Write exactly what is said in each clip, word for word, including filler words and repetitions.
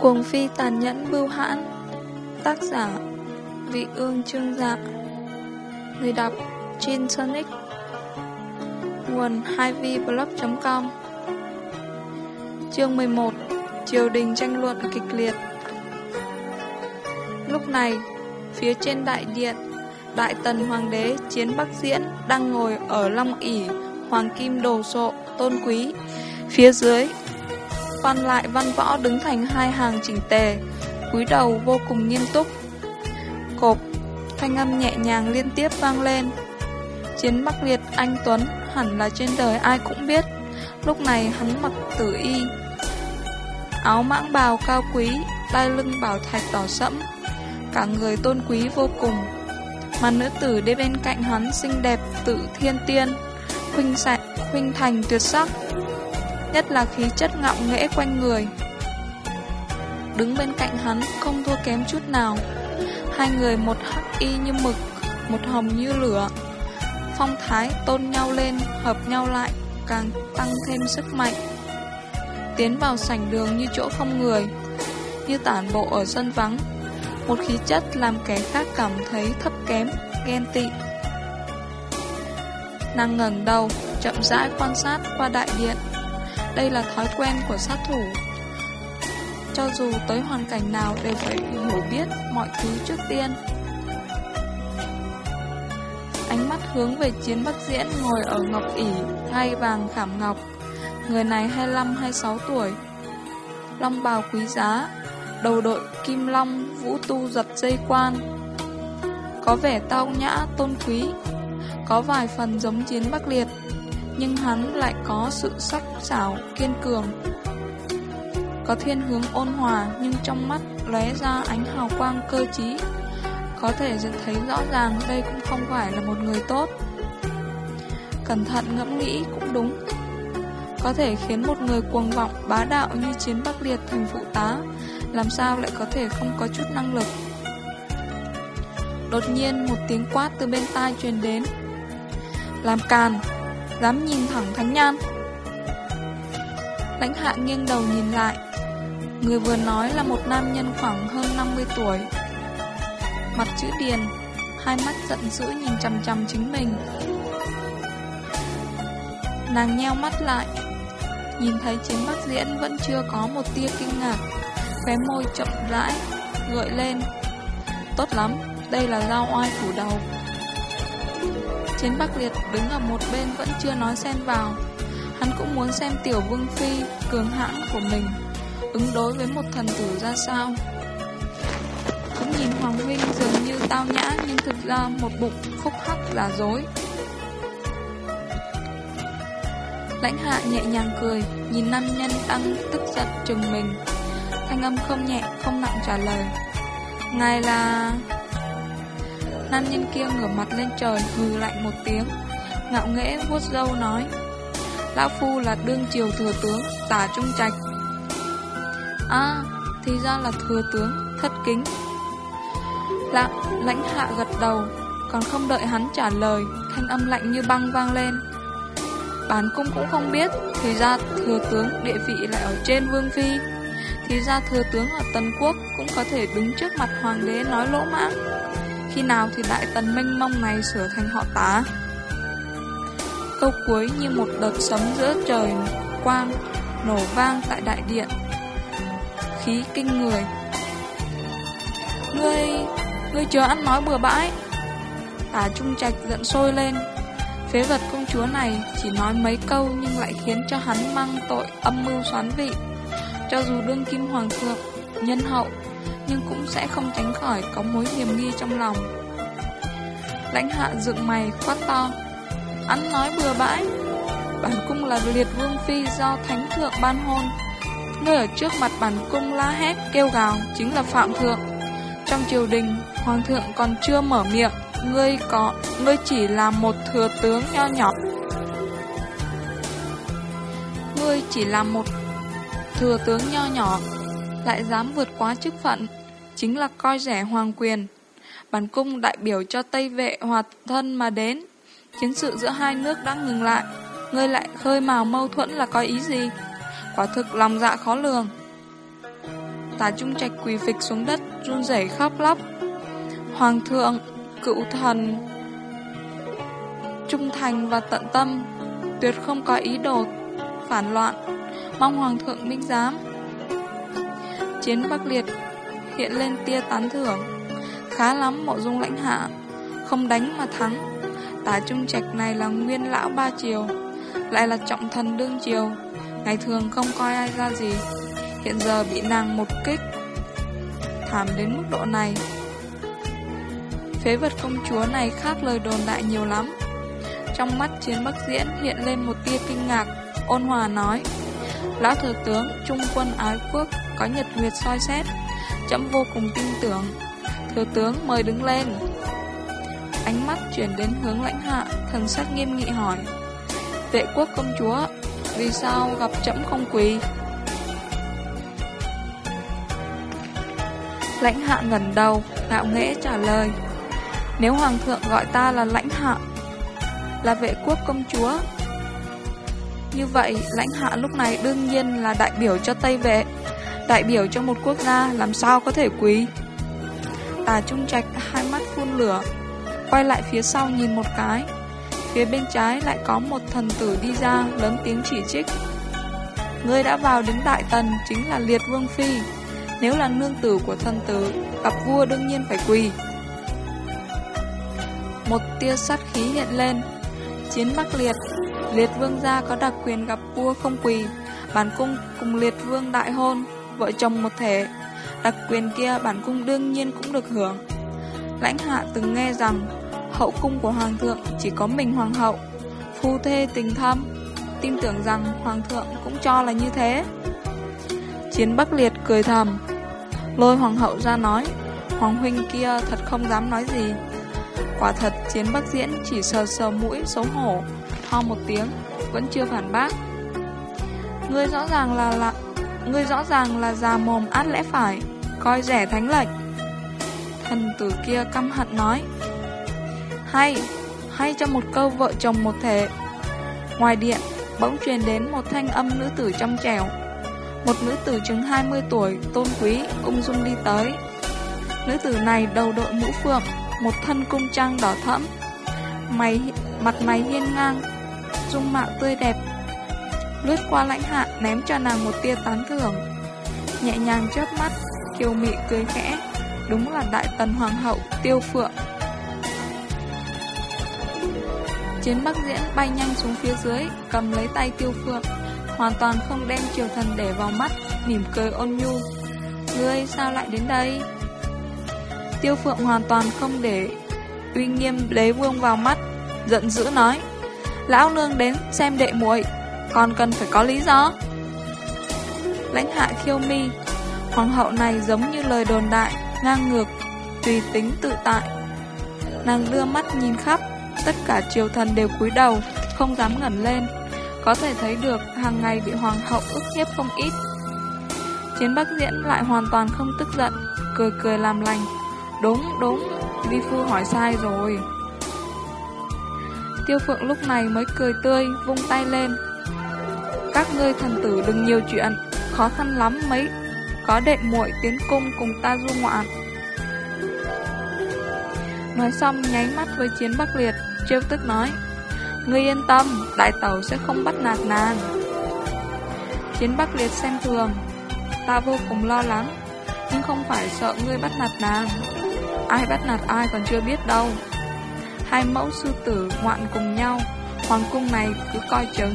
Cuồng phi tàn nhẫn bưu hãn. Tác giả Vị Ương Trương Dạ. Người đọc Chin Sonic. Nguồn hai v blog chấm com. Chương mười một. Triều đình tranh luận kịch liệt. Lúc này, phía trên đại điện, Đại Tần Hoàng đế Chiến Bắc Diễn đang ngồi ở long ỷ hoàng kim đồ sộ tôn quý. Phía dưới, quan lại văn võ đứng thành hai hàng chỉnh tề, cúi đầu vô cùng nghiêm túc. Cộp, thanh âm nhẹ nhàng liên tiếp vang lên. Chiến Bắc Liệt anh tuấn hẳn là trên đời ai cũng biết. Lúc này hắn mặc tử y, áo mãng bào cao quý, đai lưng bảo thạch đỏ sẫm, cả người tôn quý vô cùng. Mà nữ tử đi bên cạnh hắn xinh đẹp tự thiên tiên, khuynh sạch, khuynh thành tuyệt sắc, nhất là khí chất ngạo nghễ quanh người. Đứng bên cạnh hắn không thua kém chút nào. Hai người một hắc y như mực, một hồng như lửa, phong thái tôn nhau lên, hợp nhau lại, càng tăng thêm sức mạnh. Tiến vào sảnh đường như chỗ không người, như tản bộ ở sân vắng, một khí chất làm kẻ khác cảm thấy thấp kém, ghen tị. Nàng ngẩng đầu, chậm rãi quan sát qua đại điện. Đây là thói quen của sát thủ. Cho dù tới hoàn cảnh nào đều phải hiểu biết mọi thứ trước tiên. Ánh mắt hướng về Chiến Bắc Diễn ngồi ở ngọc ỷ ngai vàng khảm ngọc. Người này hai mươi lăm hai mươi sáu tuổi, long bào quý giá, đầu đội kim long vũ tu giật dây quan, có vẻ tao nhã tôn quý, có vài phần giống Chiến Bắc Liệt, nhưng hắn lại có sự sắc sảo kiên cường, có thiên hướng ôn hòa, nhưng trong mắt lóe ra ánh hào quang cơ trí. Có thể thấy rõ ràng đây cũng không phải là một người tốt. Cẩn thận ngẫm nghĩ cũng đúng. Có thể khiến một người cuồng vọng bá đạo như Chiến Bắc Liệt thành phụ tá, làm sao lại có thể không có chút năng lực. Đột nhiên một tiếng quát từ bên tai truyền đến. Làm càn, dám nhìn thẳng Thánh Nhan. Lãnh Hạ nghiêng đầu nhìn lại. Người vừa nói là một nam nhân khoảng hơn năm mươi tuổi, mặt chữ điền, hai mắt giận dữ nhìn chằm chằm chính mình. Nàng nheo mắt lại, nhìn thấy Chiến Bắc Diễn vẫn chưa có một tia kinh ngạc, khóe môi chậm rãi gợi lên. Tốt lắm, đây là Dao Oai phủ đầu. Chiến Bắc Liệt đứng ở một bên vẫn chưa nói xen vào. Hắn cũng muốn xem tiểu vương phi cường hãn của mình ứng đối với một thần tử ra sao. Cũng nhìn Hoàng huynh dường như tao nhã, nhưng thực ra một bụng phúc hắc giả dối. Lãnh Hạ nhẹ nhàng cười, nhìn nam nhân đang tức giận chừng mình. Thanh âm không nhẹ không nặng trả lời. Ngài là... Nam nhân kia ngửa mặt lên trời hừ lạnh một tiếng, ngạo nghễ vuốt râu nói. Lão phu là đương triều thừa tướng Tả Trung Trạch. À, thì ra là thừa tướng, thất kính. Lạ, Lãnh Hạ gật đầu, còn không đợi hắn trả lời, thanh âm lạnh như băng vang lên. Bản cung cũng không biết, thì ra thừa tướng địa vị lại ở trên vương phi. Thì ra thừa tướng ở Tần Quốc cũng có thể đứng trước mặt hoàng đế nói lỗ mãng. Khi nào thì Đại Tần mênh mông này sửa thành họ Tá? Câu cuối như một đợt sấm giữa trời quang nổ vang tại đại điện, khí kinh người. Ngươi, ngươi chớ ăn nói bừa bãi. Tả Trung Trạch giận sôi lên. Phế vật công chúa này chỉ nói mấy câu nhưng lại khiến cho hắn mang tội âm mưu xoán vị. Cho dù đương kim hoàng thượng, nhân hậu, nhưng cũng sẽ không tránh khỏi có mối hiềm nghi trong lòng. Lãnh Hạ dựng mày quát to. Ăn nói bừa bãi. Bản cung là Liệt vương phi do thánh thượng ban hôn. Ngươi ở trước mặt bản cung la hét kêu gào chính là phạm thượng. Trong triều đình, hoàng thượng còn chưa mở miệng, Ngươi có, ngươi chỉ là một thừa tướng nho nhỏ. Ngươi chỉ là một thừa tướng nho nhỏ, lại dám vượt quá chức phận, chính là coi rẻ hoàng quyền. Bản cung đại biểu cho Tây Vệ hòa thân mà đến. Chiến sự giữa hai nước đã ngừng lại, ngươi lại khơi mào mâu thuẫn là có ý gì? Quả thực lòng dạ khó lường. Tả Trung Trạch quỳ phịch xuống đất, run rẩy khóc lóc. Hoàng thượng, cựu thần trung thành và tận tâm, tuyệt không có ý đồ phản loạn, mong hoàng thượng minh giám. Chiến Bắc Liệt hiện lên tia tán thưởng. Khá lắm Mộ Dung lãnh hạ, không đánh mà thắng. Tả Trung Trạch này là nguyên lão ba triều, lại là trọng thần đương triều, ngày thường không coi ai ra gì, hiện giờ bị nàng một kích thảm đến mức độ này. Phế vật công chúa này khác lời đồn đại nhiều lắm. Trong mắt Chiến Bắc Diễn hiện lên một tia kinh ngạc, ôn hòa nói: Lão thừa tướng trung quân ái quốc, có nhật nguyệt soi xét, trẫm vô cùng tin tưởng. Thừa tướng mời đứng lên. Ánh mắt chuyển đến hướng lãnh hạ, thần sắc nghiêm nghị hỏi: Vệ quốc công chúa, vì sao gặp trẫm không quỳ? Lãnh hạ ngẩng đầu, ngạo nghễ trả lời: Nếu hoàng thượng gọi ta là lãnh hạ, là vệ quốc công chúa, như vậy lãnh hạ lúc này đương nhiên là đại biểu cho Tây Vệ, đại biểu cho một quốc gia, làm sao có thể quỳ? Tả Trung Trạch hai mắt phun lửa, quay lại phía sau nhìn một cái. Phía bên trái lại có một thần tử đi ra, lớn tiếng chỉ trích: Ngươi đã vào đến Đại Tần chính là Liệt Vương Phi, nếu là nương tử của thần tử, gặp vua đương nhiên phải quỳ. Một tia sát khí hiện lên. Chiến Bắc Liệt, Liệt Vương gia có đặc quyền gặp vua không quỳ. Bản cung cùng Liệt Vương đại hôn, vợ chồng một thể, đặc quyền kia bản cung đương nhiên cũng được hưởng. Lãnh hạ từng nghe rằng hậu cung của hoàng thượng chỉ có mình hoàng hậu, phu thê tình thâm, tin tưởng rằng hoàng thượng cũng cho là như thế. Chiến Bắc Liệt cười thầm, lôi hoàng hậu ra nói: Hoàng huynh kia thật không dám nói gì. Quả thật Chiến Bắc Diễn chỉ sờ sờ mũi xấu hổ, ho một tiếng, vẫn chưa phản bác. Ngươi rõ ràng là là ngươi rõ ràng là già mồm át lẽ phải, coi rẻ thánh lệnh. Thần tử kia căm hận nói: Hay, hay cho một câu vợ chồng một thể. Ngoài điện bỗng truyền đến một thanh âm nữ tử trong trẻo. Một nữ tử chừng hai mươi tuổi, tôn quý, ung dung đi tới. Nữ tử này đầu đội mũ phượng, một thân cung trang đỏ thẫm, mày mặt mày hiên ngang, dung mạo tươi đẹp. Lướt qua lãnh hạ, ném cho nàng một tia tán thưởng, nhẹ nhàng chớp mắt, kiều mị cười khẽ. Đúng là Đại Tần hoàng hậu Tiêu Phượng. Chiến Bắc Diễn bay nhanh xuống phía dưới, cầm lấy tay Tiêu Phượng, hoàn toàn không đem triều thần để vào mắt, mỉm cười ôn nhu: Ngươi sao lại đến đây? Tiêu Phượng hoàn toàn không để uy nghiêm đế vương vào mắt, giận dữ nói: Lão nương đến xem đệ muội, còn cần phải có lý do. Lãnh hạ khiêu mi: Hoàng hậu này giống như lời đồn đại, ngang ngược, tùy tính tự tại. Nàng đưa mắt nhìn khắp, tất cả triều thần đều cúi đầu, không dám ngẩng lên. Có thể thấy được hàng ngày bị hoàng hậu ức hiếp không ít. Chiến Bắc Diễn lại hoàn toàn không tức giận, cười cười làm lành: Đúng, đúng, vi phu hỏi sai rồi. Tiêu Phượng lúc này mới cười tươi, vung tay lên: Các ngươi thần tử đừng nhiều chuyện, khó khăn lắm mấy có đệ muội tiến cung cùng ta du ngoạn. Nói xong nháy mắt với Chiến Bắc Liệt, trêu tức nói: Ngươi yên tâm, đại tẩu sẽ không bắt nạt nàng. Chiến Bắc Liệt xem thường: Ta vô cùng lo lắng, nhưng không phải sợ ngươi bắt nạt nàng. Ai bắt nạt ai còn chưa biết đâu. Hai mẫu sư tử ngoạn cùng nhau, hoàng cung này cứ coi chừng.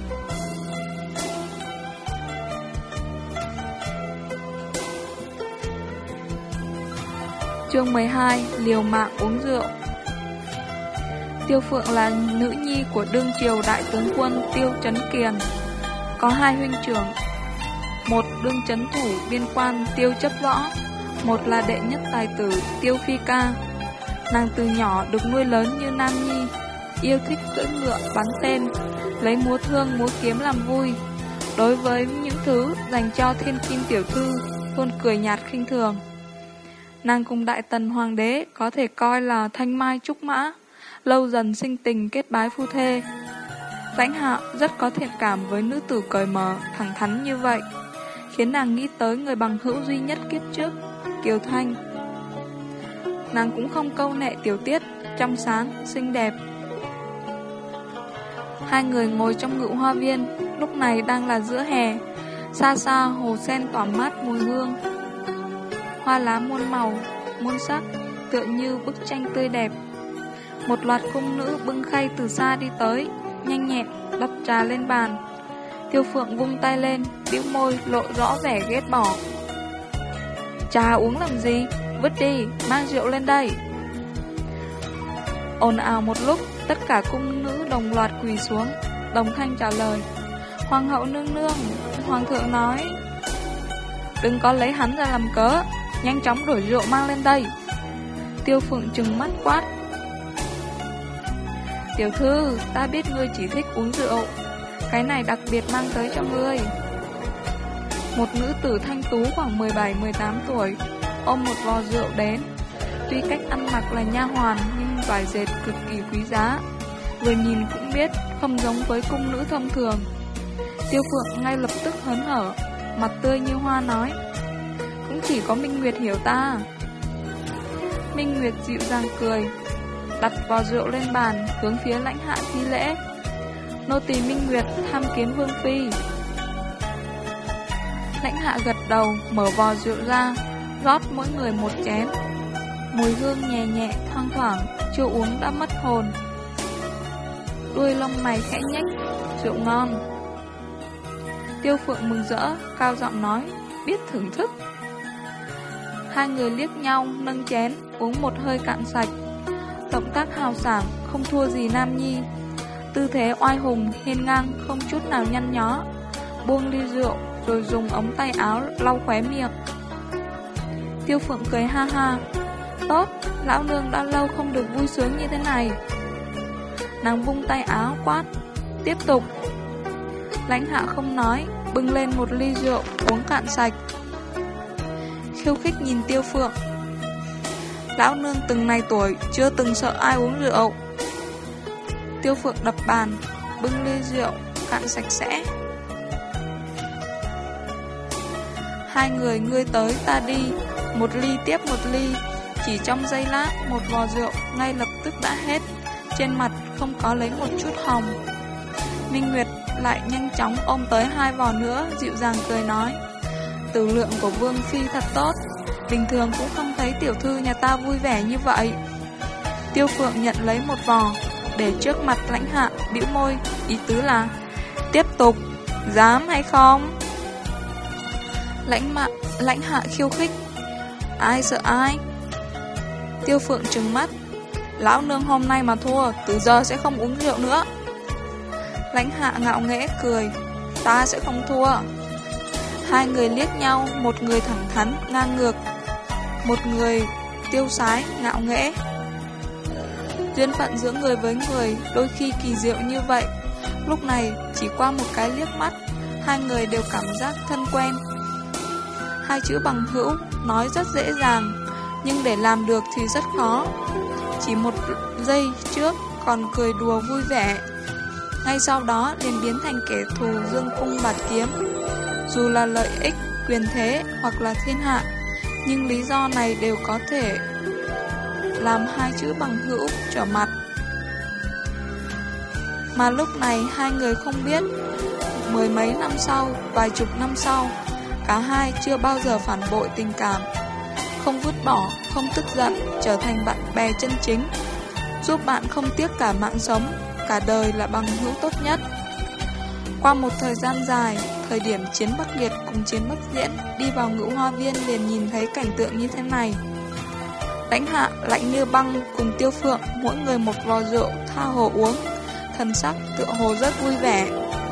Chương mười hai: Liều mạng uống rượu. Tiêu Phượng là nữ nhi của đương triều đại tướng quân Tiêu Chấn Kiền, có hai huynh trưởng, một đương chấn thủ biên quan Tiêu Chấp Võ, một là đệ nhất tài tử Tiêu Phi Ca. Nàng từ nhỏ được nuôi lớn như nam nhi, yêu thích cưỡi ngựa bắn tên, lấy múa thương múa kiếm làm vui. Đối với những thứ dành cho thiên kim tiểu thư, luôn cười nhạt khinh thường. Nàng cùng Đại Tần hoàng đế có thể coi là thanh mai trúc mã, lâu dần sinh tình kết bái phu thê. Lãnh hạ rất có thiện cảm với nữ tử cởi mở, thẳng thắn như vậy, khiến nàng nghĩ tới người bằng hữu duy nhất kiếp trước, Kiều Thanh. Nàng cũng không câu nệ tiểu tiết, trong sáng, xinh đẹp. Hai người ngồi trong ngự hoa viên, lúc này đang là giữa hè. Xa xa hồ sen tỏa mát mùi hương. Hoa lá muôn màu, muôn sắc, tựa như bức tranh tươi đẹp. Một loạt cung nữ bưng khay từ xa đi tới, nhanh nhẹn đặt trà lên bàn. Tiêu Phượng vung tay lên, bĩu môi lộ rõ vẻ ghét bỏ. Trà uống làm gì? Vứt đi, mang rượu lên đây. Ồn ào một lúc, tất cả cung nữ đồng loạt quỳ xuống, đồng thanh trả lời. Hoàng hậu nương nương, hoàng thượng nói. Đừng có lấy hắn ra làm cớ, nhanh chóng đổ rượu mang lên đây. Tiêu Phượng trừng mắt quát. Tiểu thư, ta biết ngươi chỉ thích uống rượu, cái này đặc biệt mang tới cho ngươi. Một nữ tử thanh tú khoảng mười bảy mười tám tuổi ôm một vò rượu đến. Tuy cách ăn mặc là nha hoàn nhưng vải dệt cực kỳ quý giá, vừa nhìn cũng biết không giống với cung nữ thông thường. Tiêu Phượng ngay lập tức hớn hở, mặt tươi như hoa nói. Cũng chỉ có Minh Nguyệt hiểu ta. Minh Nguyệt dịu dàng cười, đặt vò rượu lên bàn, hướng phía Lãnh Hạ thi lễ. Nô tỳ Minh Nguyệt tham kiến vương phi. Lãnh Hạ gật đầu, mở vò rượu ra, rót mỗi người một chén. Mùi hương nhẹ nhẹ, thoang thoảng, chưa uống đã mất hồn. Đuôi lông mày khẽ nhếch, rượu ngon. Tiêu Phượng mừng rỡ, cao giọng nói, biết thưởng thức. Hai người liếc nhau, nâng chén, uống một hơi cạn sạch. Động tác hào sảng, không thua gì nam nhi. Tư thế oai hùng, hiên ngang, không chút nào nhăn nhó. Buông ly rượu, rồi dùng ống tay áo lau khóe miệng. Tiêu Phượng cười ha ha. Tốt, lão nương đã lâu không được vui sướng như thế này. Nàng vung tay áo quát. Tiếp tục. Lãnh Hạ không nói, bưng lên một ly rượu, uống cạn sạch. Khiêu khích nhìn Tiêu Phượng. Lão nương từng này tuổi, chưa từng sợ ai uống rượu. Tiêu Phượng đập bàn, bưng ly rượu, cạn sạch sẽ. Hai người ngươi tới ta đi, một ly tiếp một ly. Chỉ trong giây lát, một vò rượu ngay lập tức đã hết. Trên mặt không có lấy một chút hồng. Minh Nguyệt lại nhanh chóng ôm tới hai vò nữa, dịu dàng cười nói. Tử lượng của vương phi thật tốt, bình thường cũng không thấy tiểu thư nhà ta vui vẻ như vậy. Tiêu Phượng nhận lấy một vò, để trước mặt Lãnh Hạ, bĩu môi, ý tứ là tiếp tục, dám hay không? Lãnh mạ, Lãnh Hạ khiêu khích. Ai sợ ai? Tiêu Phượng trừng mắt. Lão nương hôm nay mà thua, từ giờ sẽ không uống rượu nữa. Lãnh Hạ ngạo nghễ cười. Ta sẽ không thua. Hai người liếc nhau, một người thẳng thắn, ngang ngược, một người tiêu sái, ngạo nghễ. Duyên phận giữa người với người đôi khi kỳ diệu như vậy. Lúc này chỉ qua một cái liếc mắt, hai người đều cảm giác thân quen. Hai chữ bằng hữu nói rất dễ dàng, nhưng để làm được thì rất khó. Chỉ một giây trước còn cười đùa vui vẻ, ngay sau đó liền biến thành kẻ thù dương cung bạt kiếm. Dù là lợi ích, quyền thế hoặc là thiên hạ, nhưng lý do này đều có thể làm hai chữ bằng hữu trở mặt. Mà lúc này hai người không biết, mười mấy năm sau, vài chục năm sau, cả hai chưa bao giờ phản bội tình cảm, không vứt bỏ, không tức giận, trở thành bạn bè chân chính, giúp bạn không tiếc cả mạng sống, cả đời là bằng hữu tốt nhất. Qua một thời gian dài, thời điểm Chiến Bắc Liệt cùng Chiến Bắc Diễn đi vào ngự hoa viên liền nhìn thấy cảnh tượng như thế này. Lãnh Hạ lạnh như băng cùng Tiêu Phượng mỗi người một vò rượu tha hồ uống, thần sắc tựa hồ rất vui vẻ.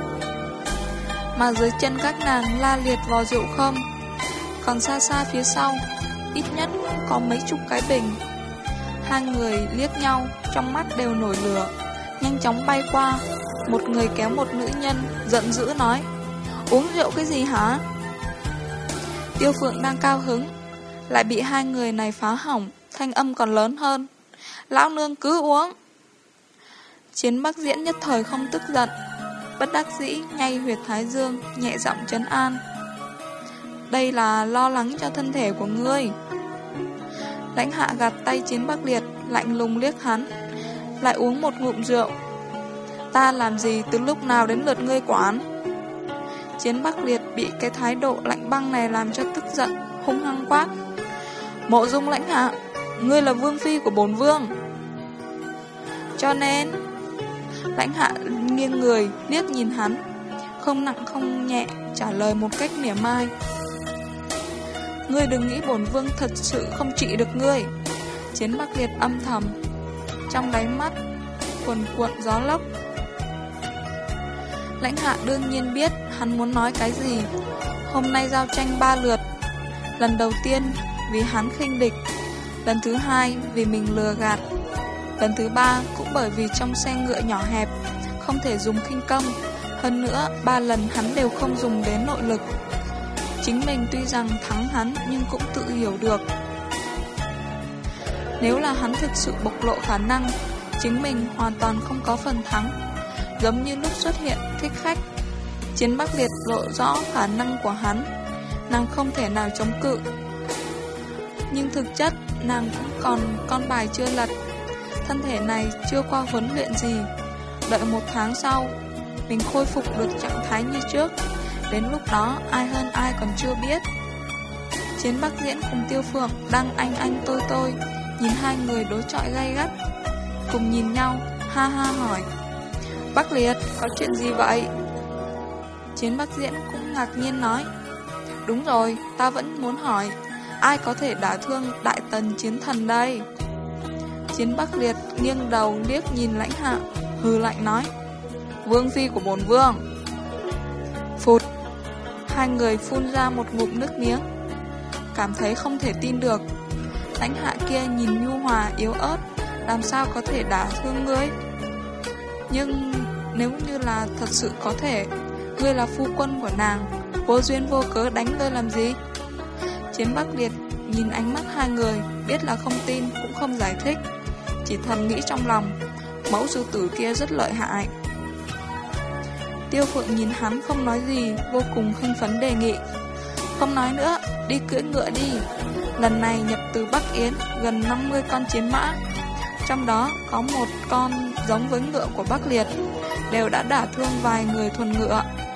Mà dưới chân các nàng la liệt vò rượu không, còn xa xa phía sau, ít nhất có mấy chục cái bình. Hai người liếc nhau, trong mắt đều nổi lửa, nhanh chóng bay qua. Một người kéo một nữ nhân, giận dữ nói, uống rượu cái gì hả? Tiêu Phượng đang cao hứng, lại bị hai người này phá hỏng, thanh âm còn lớn hơn. Lão nương cứ uống. Chiến Bắc Diễn nhất thời không tức giận, bất đắc dĩ nhay huyệt thái dương, nhẹ giọng trấn an. đây là lo lắng cho thân thể của ngươi. Lãnh Hạ gạt tay Chiến Bắc Liệt, lạnh lùng liếc hắn, lại uống một ngụm rượu. Ta làm gì từ lúc nào đến lượt ngươi quản? Chiến Bắc Liệt bị cái thái độ lạnh băng này làm cho tức giận, hung hăng quát: Mộ Dung Lãnh Hạ, ngươi là vương phi của bổn vương. Cho nên Lãnh Hạ nghiêng người liếc nhìn hắn, không nặng không nhẹ trả lời một cách mỉa mai: Ngươi đừng nghĩ bổn vương thật sự không trị được ngươi. Chiến Bắc Liệt âm thầm, trong đáy mắt cuồn cuộn gió lốc. Lãnh Hạ đương nhiên biết hắn muốn nói cái gì. Hôm nay giao tranh ba lượt, lần đầu tiên vì hắn khinh địch, lần thứ hai vì mình lừa gạt, lần thứ ba cũng bởi vì trong xe ngựa nhỏ hẹp không thể dùng khinh công. Hơn nữa ba lần hắn đều không dùng đến nội lực. Chính mình tuy rằng thắng hắn nhưng cũng tự hiểu được, nếu là hắn thực sự bộc lộ khả năng, chính mình hoàn toàn không có phần thắng. Giống như lúc xuất hiện thích khách, Chiến Bắc Liệt lộ rõ khả năng của hắn, nàng không thể nào chống cự. Nhưng thực chất nàng cũng còn con bài chưa lật, thân thể này chưa qua huấn luyện gì. Đợi một tháng sau, mình khôi phục được trạng thái như trước, đến lúc đó ai hơn ai còn chưa biết. Chiến Bắc Diễn cùng Tiêu Phượng đang anh anh tôi tôi, nhìn hai người đối chọi gay gắt, cùng nhìn nhau, ha ha hỏi: Bắc Liệt, có chuyện gì vậy? Chiến Bắc Diễn cũng ngạc nhiên nói: Đúng rồi, ta vẫn muốn hỏi, ai có thể đả thương Đại Tần Chiến Thần đây? Chiến Bắc Liệt nghiêng đầu liếc nhìn Lãnh Hạ, hừ lạnh nói: Vương phi của bổn vương. Phụt, hai người phun ra một ngụm nước miếng, cảm thấy không thể tin được. Lãnh Hạ kia nhìn nhu hòa yếu ớt, làm sao có thể đả thương ngươi? Nhưng nếu như là thật sự có thể, ngươi là phu quân của nàng, vô duyên vô cớ đánh ngươi làm gì? Chiến Bắc Liệt nhìn ánh mắt hai người, biết là không tin cũng không giải thích, chỉ thầm nghĩ trong lòng: mẫu sư tử kia rất lợi hại. Tiêu Phượng nhìn hắn không nói gì, vô cùng hưng phấn đề nghị: Không nói nữa, đi cưỡi ngựa đi. Lần này nhập từ Bắc Yến gần năm mươi con chiến mã, trong đó có một con giống với ngựa của Bắc Liệt, đều đã đả thương vài người thuần ngựa.